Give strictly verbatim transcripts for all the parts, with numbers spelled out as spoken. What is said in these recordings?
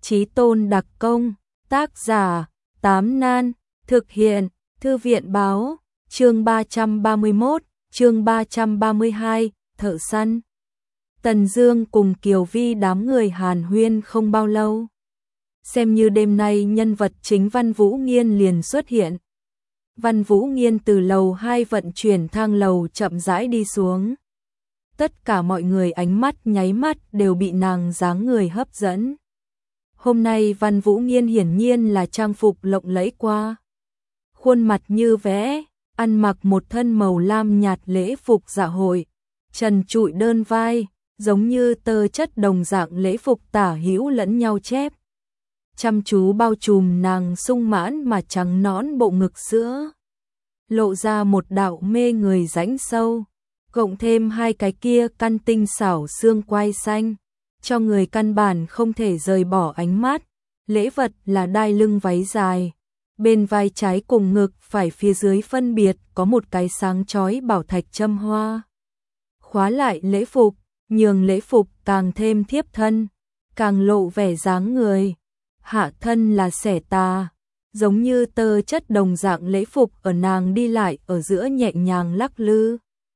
Chí tôn đặc công, tác giả, Tám Nan, thực hiện, Thư viện báo, chương ba trăm ba mươi mốt, chương ba trăm ba mươi hai, thợ săn. Tần Dương cùng Kiều Vi đám người hàn huyên không bao lâu. Xem như đêm nay nhân vật chính Văn Vũ Nghiên liền xuất hiện. Văn Vũ Nghiên từ lầu hai vận chuyển thang lầu chậm rãi đi xuống. Tất cả mọi người ánh mắt nháy mắt đều bị nàng dáng người hấp dẫn. Hôm nay Văn Vũ Nghiên hiển nhiên là trang phục lộng lẫy qua. Khuôn mặt như vẽ, ăn mặc một thân màu lam nhạt lễ phục dạ hội, trần trụi đơn vai, giống như tơ chất đồng dạng lễ phục tả hữu lẫn nhau chép. Chăm chú bao trùm nàng sung mãn mà trắng nõn bộ ngực sữa, lộ ra một đạo mê người rãnh sâu, cộng thêm hai cái kia căn tinh xảo xương quai xanh, cho người căn bản không thể rời bỏ ánh mắt. Lễ vật là đai lưng váy dài, bên vai trái cùng ngực phải phía dưới phân biệt có một cái sáng chói bảo thạch châm hoa. Khóa lại lễ phục, nhường lễ phục càng thêm thiếp thân, càng lộ vẻ dáng người. Hạ thân là xẻ tà, giống như tơ chất đồng dạng lễ phục ở nàng đi lại ở giữa nhẹ nhàng lắc lư,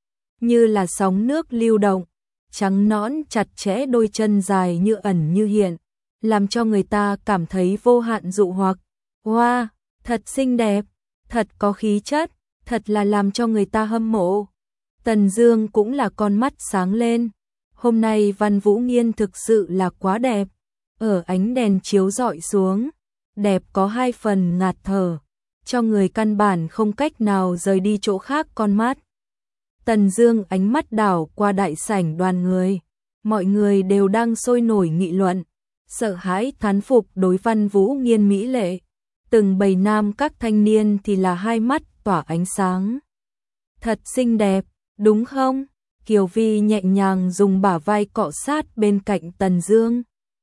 như là sóng nước lưu động. Trắng nõn chặt chẽ đôi chân dài như ẩn như hiện, làm cho người ta cảm thấy vô hạn dụ hoặc. Wow, thật xinh đẹp, thật có khí chất, thật là làm cho người ta hâm mộ. Tần Dương cũng là con mắt sáng lên. Hôm nay Văn Vũ Nghiên thực sự là quá đẹp. Ở ánh đèn chiếu rọi xuống, đẹp có hai phần ngạt thở, cho người căn bản không cách nào rời đi chỗ khác con mắt. Tần Dương ánh mắt đảo qua đại sảnh đoàn người, mọi người đều đang sôi nổi nghị luận, sợ hãi thán phục đối Văn Vũ Nghiên mỹ lệ. Từng bầy nam các thanh niên thì là hai mắt tỏa ánh sáng. Thật xinh đẹp, đúng không? Kiều Vi nhẹ nhàng dùng bả vai cọ sát bên cạnh Tần Dương,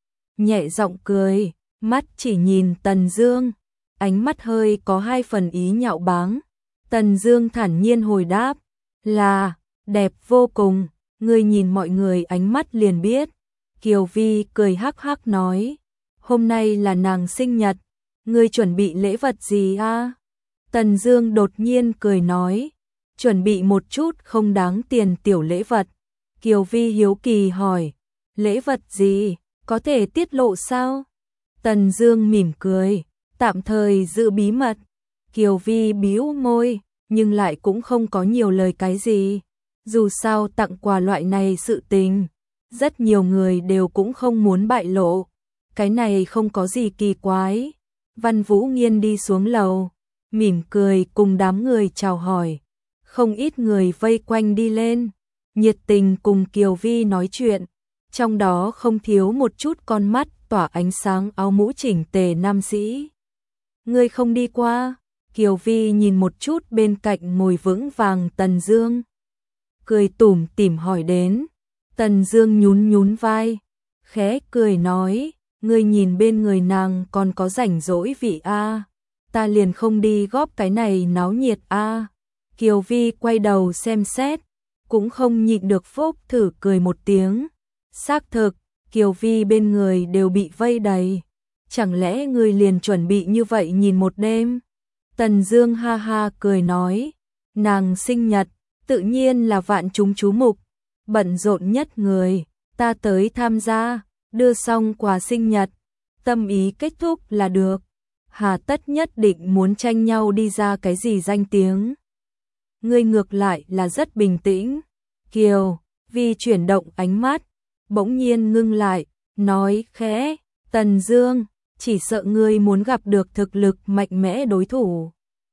nhẹ giọng cười, mắt chỉ nhìn Tần Dương, ánh mắt hơi có hai phần ý nhạo báng. Tần Dương thản nhiên hồi đáp, là, đẹp vô cùng, ngươi nhìn mọi người ánh mắt liền biết. Kiều Vi cười hắc hắc nói, hôm nay là nàng sinh nhật, ngươi chuẩn bị lễ vật gì a? À? Tần Dương đột nhiên cười nói, chuẩn bị một chút không đáng tiền tiểu lễ vật. Kiều Vi hiếu kỳ hỏi, lễ vật gì, có thể tiết lộ sao? Tần Dương mỉm cười, tạm thời giữ bí mật. Kiều Vi bĩu môi, nhưng lại cũng không có nhiều lời cái gì. Dù sao tặng quà loại này sự tình, rất nhiều người đều cũng không muốn bại lộ. Cái này không có gì kỳ quái. Văn Vũ Nghiên đi xuống lầu, mỉm cười cùng đám người chào hỏi. Không ít người vây quanh đi lên, nhiệt tình cùng Kiều Vi nói chuyện. Trong đó không thiếu một chút con mắt tỏa ánh sáng áo mũ chỉnh tề nam sĩ. Ngươi không đi qua? Kiều Vi nhìn một chút bên cạnh ngồi vững vàng Tần Dương, cười tủm tỉm hỏi đến. Tần Dương nhún nhún vai, khẽ cười nói, ngươi nhìn bên người nàng còn có rảnh rỗi vị a, ta liền không đi góp cái này náo nhiệt a. Kiều Vi quay đầu xem xét, cũng không nhịn được phốc thử cười một tiếng. Xác thực, Kiều Vi bên người đều bị vây đầy, chẳng lẽ ngươi liền chuẩn bị như vậy nhìn một đêm? Tần Dương ha ha cười nói, nàng sinh nhật, tự nhiên là vạn chúng chú mục, bận rộn nhất người, ta tới tham gia, đưa xong quà sinh nhật, tâm ý kết thúc là được, hà tất nhất định muốn tranh nhau đi ra cái gì danh tiếng. Ngươi ngược lại là rất bình tĩnh. Kiều Vi chuyển động ánh mắt, bỗng nhiên ngưng lại, nói khẽ, Tần Dương, chỉ sợ ngươi muốn gặp được thực lực mạnh mẽ đối thủ.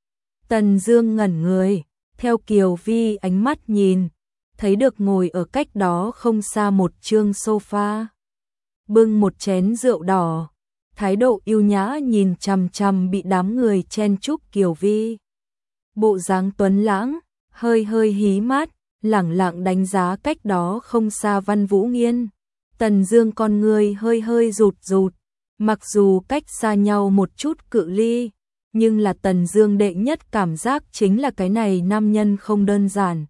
Tần Dương ngẩn người, theo Kiều Vi ánh mắt nhìn, thấy được ngồi ở cách đó không xa một trương sofa, bưng một chén rượu đỏ, thái độ yêu nhã nhìn chằm chằm bị đám người chen chúc Kiều Vi. Bộ dáng tuấn lãng, hơi hơi hí mắt, lẳng lặng đánh giá cách đó không xa Văn Vũ Nghiên. Tần Dương con người hơi hơi rụt rụt, mặc dù cách xa nhau một chút cự ly, nhưng là Tần Dương đệ nhất cảm giác chính là cái này nam nhân không đơn giản.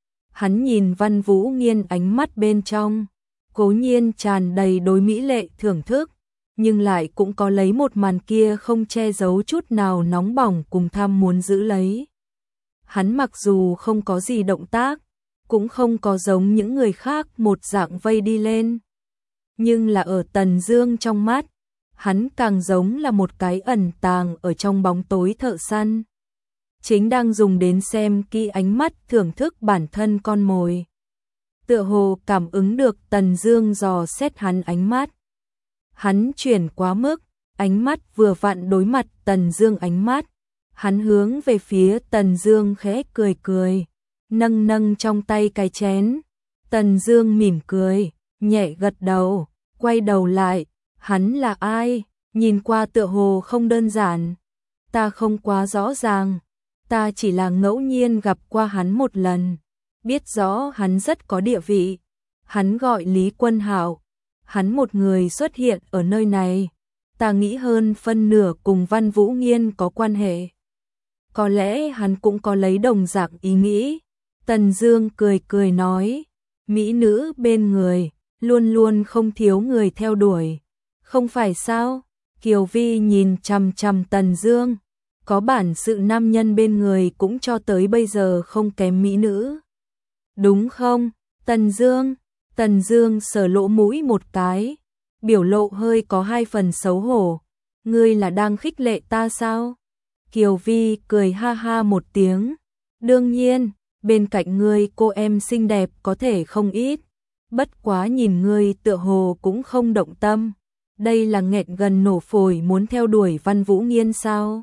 Hắn nhìn Văn Vũ Nghiên ánh mắt bên trong, cố nhiên tràn đầy đối mỹ lệ thưởng thức, nhưng lại cũng có lấy một màn kia không che giấu chút nào nóng bỏng cùng tham muốn giữ lấy. Hắn mặc dù không có gì động tác, cũng không có giống những người khác một dạng vây đi lên. Nhưng là ở Tần Dương trong mắt, hắn càng giống là một cái ẩn tàng ở trong bóng tối thợ săn. Chính đang dùng đến xem kỹ ánh mắt thưởng thức bản thân con mồi. Tựa hồ cảm ứng được Tần Dương dò xét hắn ánh mắt. Hắn chuyển quá mức, ánh mắt vừa vặn đối mặt Tần Dương ánh mắt. Hắn hướng về phía Tần Dương khẽ cười cười, nâng nâng trong tay cái chén. Tần Dương mỉm cười, nhẹ gật đầu, quay đầu lại, hắn là ai? Nhìn qua tựa hồ không đơn giản. Ta không quá rõ ràng, ta chỉ là ngẫu nhiên gặp qua hắn một lần, biết rõ hắn rất có địa vị. Hắn gọi Lý Quân Hạo, hắn một người xuất hiện ở nơi này, ta nghĩ hơn phân nửa cùng Văn Vũ Nghiên có quan hệ. Có lẽ hắn cũng có lấy đồng dạng ý nghĩ. Tần Dương cười cười nói, mỹ nữ bên người, luôn luôn không thiếu người theo đuổi. Không phải sao? Kiều Vi nhìn chằm chằm Tần Dương, có bản sự nam nhân bên người cũng cho tới bây giờ không kém mỹ nữ. Đúng không? Tần Dương, Tần Dương sờ lỗ mũi một cái, biểu lộ hơi có hai phần xấu hổ. Ngươi là đang khích lệ ta sao? Kiều Vi cười ha ha một tiếng. Đương nhiên, bên cạnh ngươi cô em xinh đẹp có thể không ít. Bất quá nhìn ngươi tựa hồ cũng không động tâm. Đây là nghẹn gần nổ phổi muốn theo đuổi Văn Vũ Nghiên sao?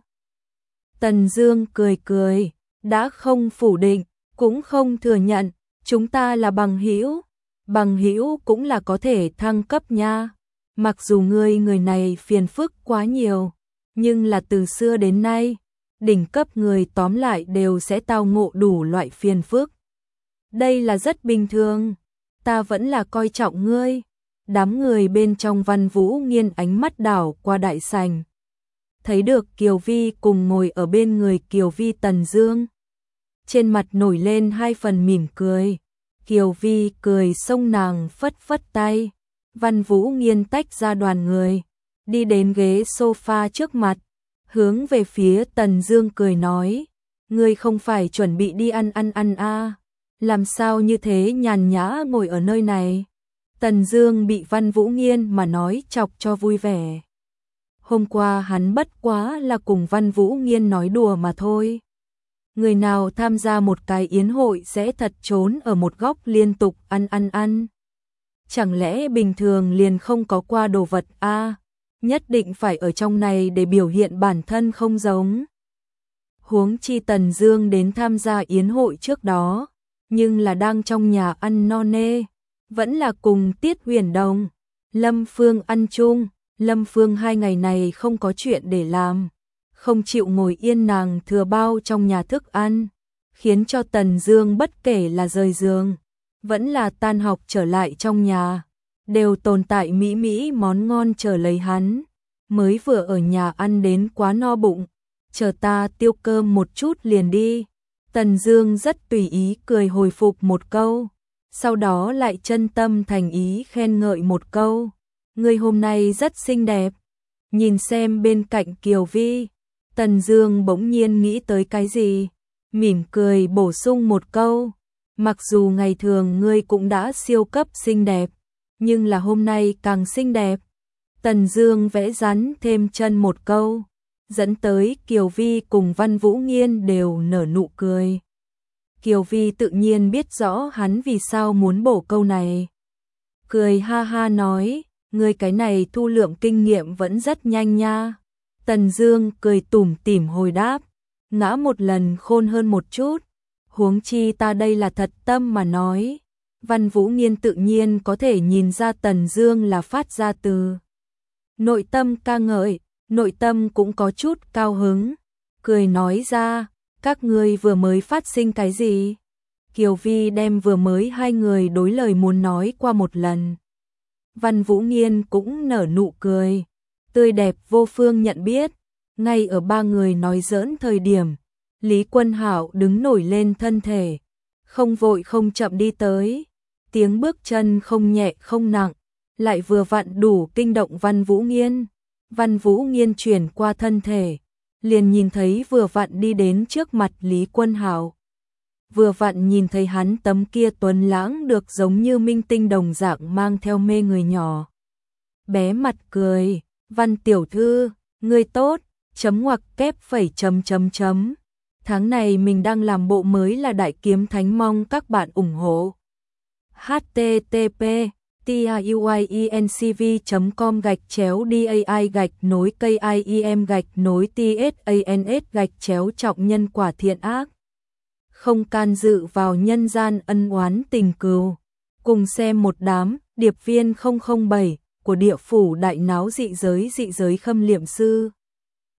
Tần Dương cười cười, đã không phủ định, cũng không thừa nhận, chúng ta là bằng hữu. Bằng hữu cũng là có thể thăng cấp nha. Mặc dù ngươi người này phiền phức quá nhiều, nhưng là từ xưa đến nay, đỉnh cấp người tóm lại đều sẽ tao ngộ đủ loại phiền phức. Đây là rất bình thường, ta vẫn là coi trọng ngươi. Đám người bên trong Văn Vũ Nghiên ánh mắt đảo qua đại sảnh. Thấy được Kiều Vi cùng ngồi ở bên người Kiều Vi Tần Dương. Trên mặt nổi lên hai phần mỉm cười. Kiều Vi cười xông nàng phất phất tay. Văn Vũ Nghiên tách ra đoàn người, đi đến ghế sofa trước mặt, hướng về phía Tần Dương cười nói, ngươi không phải chuẩn bị đi ăn ăn ăn a? À? Làm sao như thế nhàn nhã ngồi ở nơi này? Tần Dương bị Văn Vũ Nghiên mà nói chọc cho vui vẻ. Hôm qua hắn bất quá là cùng Văn Vũ Nghiên nói đùa mà thôi. Người nào tham gia một cái yến hội sẽ thật trốn ở một góc liên tục ăn ăn ăn. Chẳng lẽ bình thường liền không có qua đồ vật a? À? Nhất định phải ở trong này để biểu hiện bản thân không giống. Huống chi Tần Dương đến tham gia yến hội trước đó, nhưng là đang trong nhà ăn no nê, vẫn là cùng Tiết Huyền Đồng, Lâm Phương ăn chung. Lâm Phương hai ngày này không có chuyện để làm, không chịu ngồi yên nàng thừa bao trong nhà thức ăn, khiến cho Tần Dương bất kể là rời giường, vẫn là tan học trở lại trong nhà, đều tồn tại mỹ mỹ món ngon chờ lấy hắn. Mới vừa ở nhà ăn đến quá no bụng, chờ ta tiêu cơm một chút liền đi. Tần Dương rất tùy ý cười hồi phục một câu, sau đó lại chân tâm thành ý khen ngợi một câu. Ngươi hôm nay rất xinh đẹp. Nhìn xem bên cạnh Kiều Vi, Tần Dương bỗng nhiên nghĩ tới cái gì, mỉm cười bổ sung một câu, mặc dù ngày thường ngươi cũng đã siêu cấp xinh đẹp, nhưng là hôm nay càng xinh đẹp. Tần Dương vẽ rắn thêm chân một câu, dẫn tới Kiều Vi cùng Văn Vũ Nghiên đều nở nụ cười. Kiều Vi tự nhiên biết rõ hắn vì sao muốn bổ câu này, cười ha ha nói, ngươi cái này thu lượng kinh nghiệm vẫn rất nhanh nha. Tần Dương cười tủm tỉm hồi đáp, ngã một lần khôn hơn một chút, huống chi ta đây là thật tâm mà nói. Văn Vũ Nghiên tự nhiên có thể nhìn ra Tần Dương là phát ra từ nội tâm ca ngợi, nội tâm cũng có chút cao hứng, cười nói ra, các ngươi vừa mới phát sinh cái gì? Kiều Vi đem vừa mới hai người đối lời muốn nói qua một lần. Văn Vũ Nghiên cũng nở nụ cười, tươi đẹp vô phương nhận biết. Ngay ở ba người nói giỡn thời điểm, Lý Quân Hạo đứng nổi lên thân thể, không vội không chậm đi tới, tiếng bước chân không nhẹ không nặng, lại vừa vặn đủ kinh động Văn Vũ Nghiên. Văn Vũ Nghiên chuyển qua thân thể, liền nhìn thấy vừa vặn đi đến trước mặt Lý Quân Hạo. Vừa vặn nhìn thấy hắn tấm kia tuấn lãng được giống như minh tinh đồng dạng mang theo mê người nhỏ. Bé mặt cười, Văn tiểu thư, ngươi tốt, chấm ngoặc kép phẩy chấm chấm chấm. Tháng này mình đang làm bộ mới là Đại Kiếm Thánh, mong các bạn ủng hộ. http tiuyencv chấm com gạch chéo dai gạch nối kim gạch nối tsans gạch chéo trọng nhân quả thiện ác. Không can dự vào nhân gian ân oán tình cừu. Cùng xem một đám điệp viên không không bảy của địa phủ đại náo dị giới dị giới khâm liệm sư.